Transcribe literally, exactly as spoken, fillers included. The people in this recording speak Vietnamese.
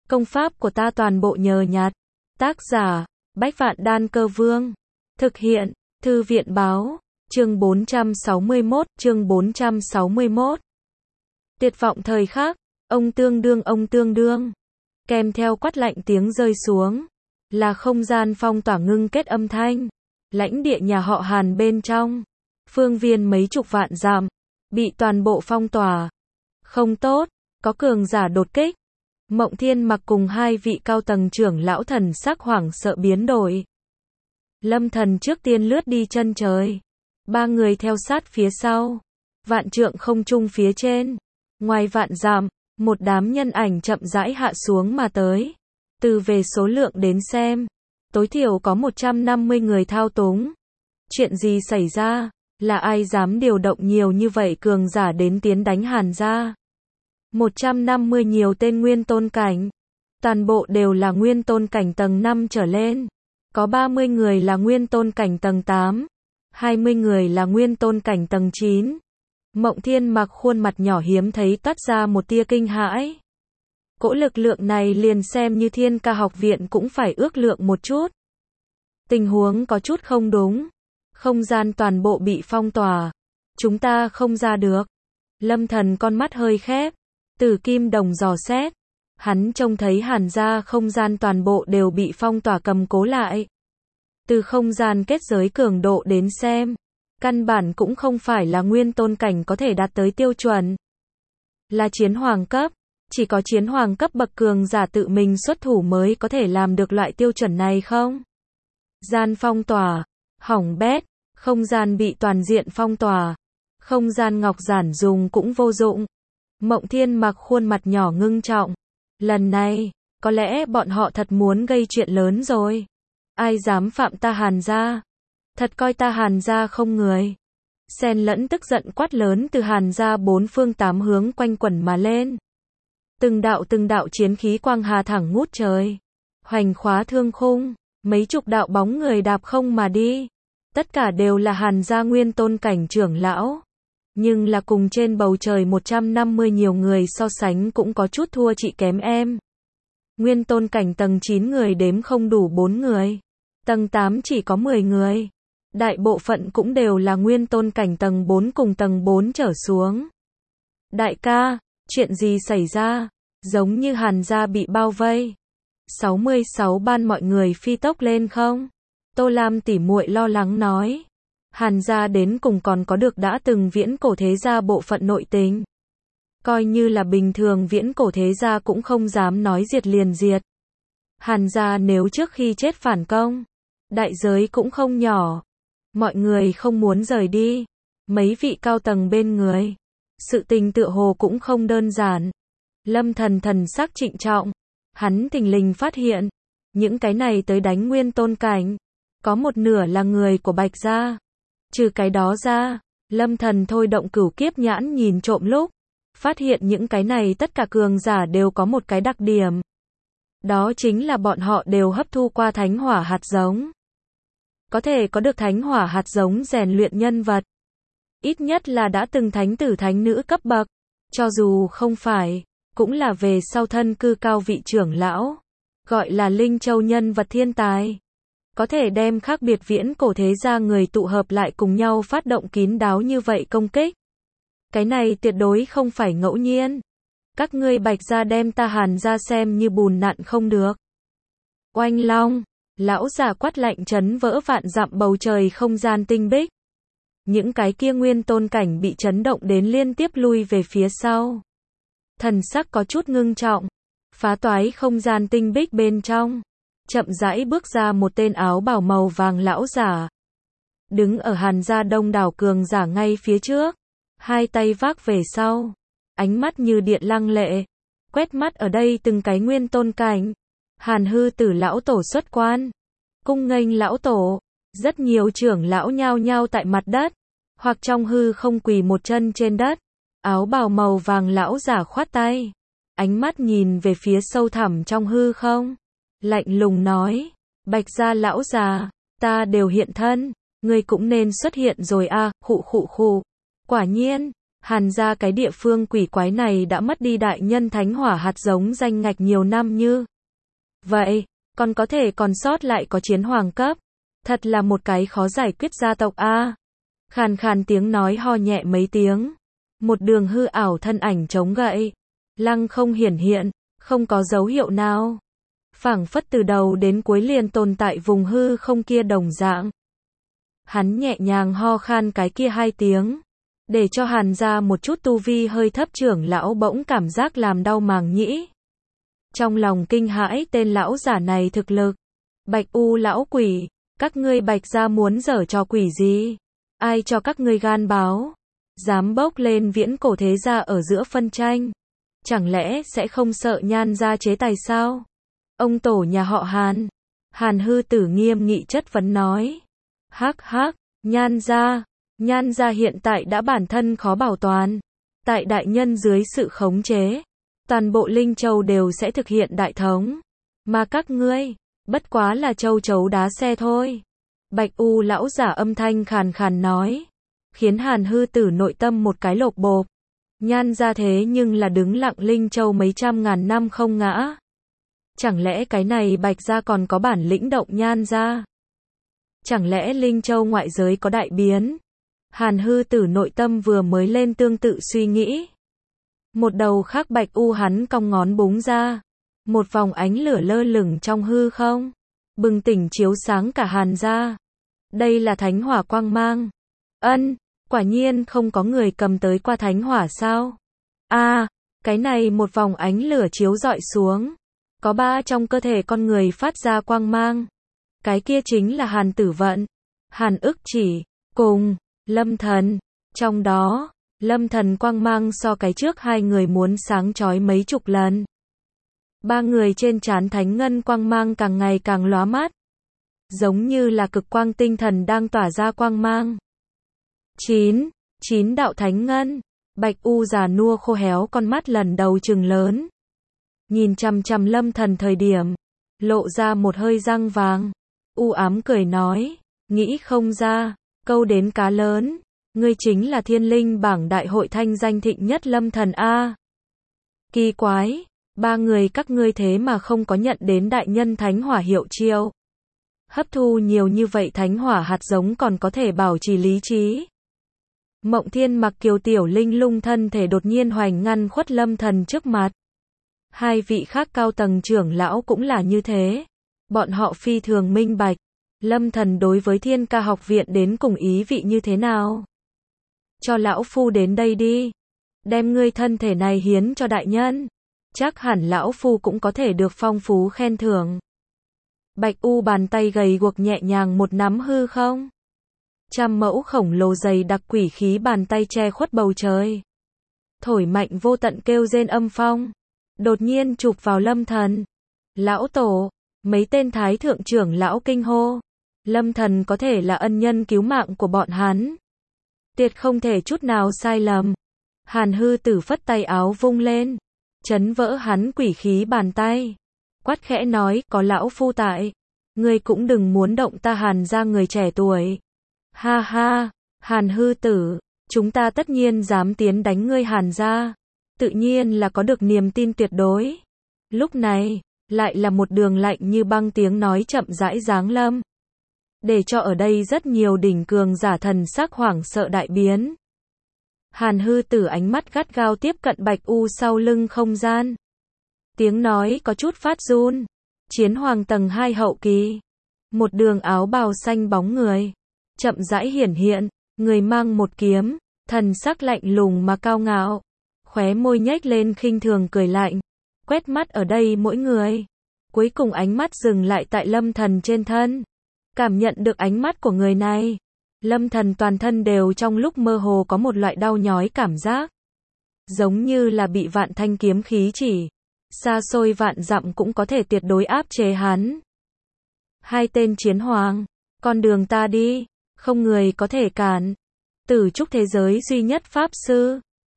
Công pháp của ta toàn bộ nhờ nhặt. Tác giả, Bách Vạn Đan Cơ Vương. Thực hiện, Thư viện báo, chương bốn trăm sáu mươi mốt, chương bốn trăm sáu mươi mốt. Tuyệt vọng thời khắc, ông tương đương ông tương đương. Kèm theo quát lạnh tiếng rơi xuống, là không gian phong tỏa ngưng kết âm thanh. Lãnh địa nhà họ Hàn bên trong, phương viên mấy chục vạn dặm, bị toàn bộ phong tỏa. Không tốt, có cường giả đột kích. Mộng Thiên Mặc cùng hai vị cao tầng trưởng lão thần sắc hoảng sợ biến đổi. Lâm Thần trước tiên lướt đi chân trời. Ba người theo sát phía sau. Vạn trượng không trung phía trên. Ngoài vạn dặm, một đám nhân ảnh chậm rãi hạ xuống mà tới. Từ về số lượng đến xem, tối thiểu có một trăm năm mươi người thao túng. Chuyện gì xảy ra? Là ai dám điều động nhiều như vậy cường giả đến tiến đánh Hàn gia? một trăm năm mươi nhiều tên nguyên tôn cảnh. Toàn bộ đều là nguyên tôn cảnh tầng năm trở lên. Có ba mươi người là nguyên tôn cảnh tầng tám. hai mươi người là nguyên tôn cảnh tầng chín. Mộng Thiên Mặc khuôn mặt nhỏ hiếm thấy toát ra một tia kinh hãi. Cỗ lực lượng này liền xem như Thiên Ca học viện cũng phải ước lượng một chút. Tình huống có chút không đúng. Không gian toàn bộ bị phong tỏa. Chúng ta không ra được. Lâm Thần con mắt hơi khép. Từ kim đồng dò xét. Hắn trông thấy Hàn gia không gian toàn bộ đều bị phong tỏa cầm cố lại. Từ không gian kết giới cường độ đến xem, căn bản cũng không phải là nguyên tôn cảnh có thể đạt tới tiêu chuẩn. Là chiến hoàng cấp, chỉ có chiến hoàng cấp bậc cường giả tự mình xuất thủ mới có thể làm được loại tiêu chuẩn này không? Gian phong tỏa, hỏng bét, không gian bị toàn diện phong tỏa, không gian ngọc giản dùng cũng vô dụng. Mộng Thiên Mặc khuôn mặt nhỏ ngưng trọng. Lần này, có lẽ bọn họ thật muốn gây chuyện lớn rồi. Ai dám phạm ta Hàn gia? Thật coi ta Hàn gia không người. Xen lẫn tức giận quát lớn từ Hàn gia bốn phương tám hướng quanh quẩn mà lên. Từng đạo từng đạo chiến khí quang hà thẳng ngút trời. Hoành khóa thương khung, mấy chục đạo bóng người đạp không mà đi. Tất cả đều là Hàn gia nguyên tôn cảnh trưởng lão. Nhưng là cùng trên bầu trời một trăm năm mươi nhiều người so sánh cũng có chút thua chị kém em. Nguyên tôn cảnh tầng chín người đếm không đủ bốn người. Tầng tám chỉ có mười người. Đại bộ phận cũng đều là nguyên tôn cảnh tầng bốn cùng tầng bốn trở xuống. Đại ca, chuyện gì xảy ra? Giống như Hàn gia bị bao vây. sáu mươi sáu ban mọi người phi tốc lên không? Tô Lam tỉ muội lo lắng nói. Hàn gia đến cùng còn có được đã từng viễn cổ thế gia bộ phận nội tình. Coi như là bình thường viễn cổ thế gia cũng không dám nói diệt liền diệt. Hàn gia nếu trước khi chết phản công, đại giới cũng không nhỏ. Mọi người không muốn rời đi. Mấy vị cao tầng bên người. Sự tình tựa hồ cũng không đơn giản. Lâm Thần thần sắc trịnh trọng. Hắn thình lình phát hiện. Những cái này tới đánh nguyên tôn cảnh. Có một nửa là người của Bạch gia. Trừ cái đó ra, Lâm Thần thôi động cửu kiếp nhãn nhìn trộm lúc. Phát hiện những cái này tất cả cường giả đều có một cái đặc điểm. Đó chính là bọn họ đều hấp thu qua thánh hỏa hạt giống. Có thể có được thánh hỏa hạt giống rèn luyện nhân vật. Ít nhất là đã từng thánh tử thánh nữ cấp bậc. Cho dù không phải, cũng là về sau thân cư cao vị trưởng lão. Gọi là Linh Châu nhân vật thiên tài. Có thể đem khác biệt viễn cổ thế gia người tụ hợp lại cùng nhau phát động kín đáo như vậy công kích. Cái này tuyệt đối không phải ngẫu nhiên. Các ngươi Bạch gia đem ta Hàn gia xem như bùn nặn không được. Oanh long, lão già quát lạnh chấn vỡ vạn dặm bầu trời không gian tinh bích. Những cái kia nguyên tôn cảnh bị chấn động đến liên tiếp lui về phía sau. Thần sắc có chút ngưng trọng. Phá toái không gian tinh bích bên trong. Chậm rãi bước ra một tên áo bào màu vàng lão giả. Đứng ở Hàn gia đông đảo cường giả ngay phía trước. Hai tay vác về sau. Ánh mắt như điện lăng lệ. Quét mắt ở đây từng cái nguyên tôn cảnh. Hàn hư tử lão tổ xuất quan. Cung nghênh lão tổ. Rất nhiều trưởng lão nhao nhao tại mặt đất. Hoặc trong hư không quỳ một chân trên đất. Áo bào màu vàng lão giả khoát tay. Ánh mắt nhìn về phía sâu thẳm trong hư không. Lạnh lùng nói. Bạch gia lão già. Ta đều hiện thân. Ngươi cũng nên xuất hiện rồi a. À, khụ khụ khụ. Quả nhiên. Hàn gia cái địa phương quỷ quái này đã mất đi đại nhân thánh hỏa hạt giống danh ngạch nhiều năm như vậy, còn có thể còn sót lại có chiến hoàng cấp. Thật là một cái khó giải quyết gia tộc a. Khàn khàn tiếng nói ho nhẹ mấy tiếng. Một đường hư ảo thân ảnh chống gậy. Lăng không hiển hiện, không có dấu hiệu nào. Phảng phất từ đầu đến cuối liền tồn tại vùng hư không kia đồng dạng. Hắn nhẹ nhàng ho khan cái kia hai tiếng. Để cho Hàn gia một chút tu vi hơi thấp trưởng lão bỗng cảm giác làm đau màng nhĩ. Trong lòng kinh hãi tên lão giả này thực lực. Bạch U lão quỷ, các ngươi Bạch gia muốn giở trò quỷ gì? Ai cho các ngươi gan báo? Dám bốc lên viễn cổ thế gia ở giữa phân tranh? Chẳng lẽ sẽ không sợ Nhan gia chế tài sao? Ông tổ nhà họ Hàn. Hàn hư tử nghiêm nghị chất vấn nói. Hắc hắc, Nhan gia. Nhan gia hiện tại đã bản thân khó bảo toàn. Tại đại nhân dưới sự khống chế, toàn bộ Linh Châu đều sẽ thực hiện đại thống. Mà các ngươi, bất quá là châu chấu đá xe thôi. Bạch U lão giả âm thanh khàn khàn nói. Khiến Hàn hư tử nội tâm một cái lột bột. Nhan gia thế nhưng là đứng lặng Linh Châu mấy trăm ngàn năm không ngã. Chẳng lẽ cái này Bạch gia còn có bản lĩnh động Nhan gia? Chẳng lẽ Linh Châu ngoại giới có đại biến? Hàn hư tử nội tâm vừa mới lên tương tự suy nghĩ. Một đầu khác Bạch U hắn cong ngón búng ra. Một vòng ánh lửa lơ lửng trong hư không. Bừng tỉnh chiếu sáng cả Hàn gia. Đây là thánh hỏa quang mang. Ân, quả nhiên không có người cầm tới qua thánh hỏa sao? A, à, cái này một vòng ánh lửa chiếu rọi xuống. Có ba trong cơ thể con người phát ra quang mang. Cái kia chính là Hàn Tử Vận, Hàn Ức Chỉ, cùng Lâm Thần. Trong đó, Lâm Thần quang mang so cái trước hai người muốn sáng chói mấy chục lần. Ba người trên trán thánh ngân quang mang càng ngày càng lóa mắt. Giống như là cực quang tinh thần đang tỏa ra quang mang. Chín, chín đạo thánh ngân. Bạch U già nua khô héo con mắt lần đầu trừng lớn. Nhìn chằm chằm Lâm Thần thời điểm, lộ ra một hơi răng vàng. U ám cười nói, nghĩ không ra, câu đến cá lớn, ngươi chính là thiên linh bảng đại hội thanh danh thịnh nhất Lâm Thần A. Kỳ quái, ba người các ngươi thế mà không có nhận đến đại nhân thánh hỏa hiệu chiêu. Hấp thu nhiều như vậy thánh hỏa hạt giống còn có thể bảo trì lý trí. Mộng Thiên mặc kiều tiểu linh lung thân thể đột nhiên hoành ngăn khuất Lâm Thần trước mặt. Hai vị khác cao tầng trưởng lão cũng là như thế. Bọn họ phi thường minh bạch. Lâm Thần đối với Thiên Ca học viện đến cùng ý vị như thế nào? Cho lão phu đến đây đi. Đem ngươi thân thể này hiến cho đại nhân. Chắc hẳn lão phu cũng có thể được phong phú khen thưởng. Bạch U bàn tay gầy guộc nhẹ nhàng một nắm hư không. Trăm mẫu khổng lồ dày đặc quỷ khí bàn tay che khuất bầu trời. Thổi mạnh vô tận kêu rên âm phong. Đột nhiên chụp vào Lâm Thần. Lão tổ, mấy tên thái thượng trưởng lão kinh hô. Lâm Thần có thể là ân nhân cứu mạng của bọn hắn. Tuyệt không thể chút nào sai lầm. Hàn hư tử phất tay áo vung lên. Chấn vỡ hắn quỷ khí bàn tay. Quát khẽ nói, có lão phu tại. Ngươi cũng đừng muốn động ta Hàn gia người trẻ tuổi. Ha ha, Hàn hư tử, chúng ta tất nhiên dám tiến đánh ngươi Hàn gia. Tự nhiên là có được niềm tin tuyệt đối. Lúc này, lại là một đường lạnh như băng tiếng nói chậm rãi giáng lâm. Để cho ở đây rất nhiều đỉnh cường giả thần sắc hoảng sợ đại biến. Hàn hư tử ánh mắt gắt gao tiếp cận Bạch U sau lưng không gian. Tiếng nói có chút phát run. Chiến hoàng tầng hai hậu kỳ. Một đường áo bào xanh bóng người. Chậm rãi hiển hiện, người mang một kiếm, thần sắc lạnh lùng mà cao ngạo. Khóe môi nhếch lên khinh thường cười lạnh. Quét mắt ở đây mỗi người. Cuối cùng ánh mắt dừng lại tại Lâm Thần trên thân. Cảm nhận được ánh mắt của người này. Lâm Thần toàn thân đều trong lúc mơ hồ có một loại đau nhói cảm giác. Giống như là bị vạn thanh kiếm khí chỉ. Xa xôi vạn dặm cũng có thể tuyệt đối áp chế hắn. Hai tên chiến hoàng. Con đường ta đi. Không người có thể cản. Tử trúc thế giới duy nhất pháp sư.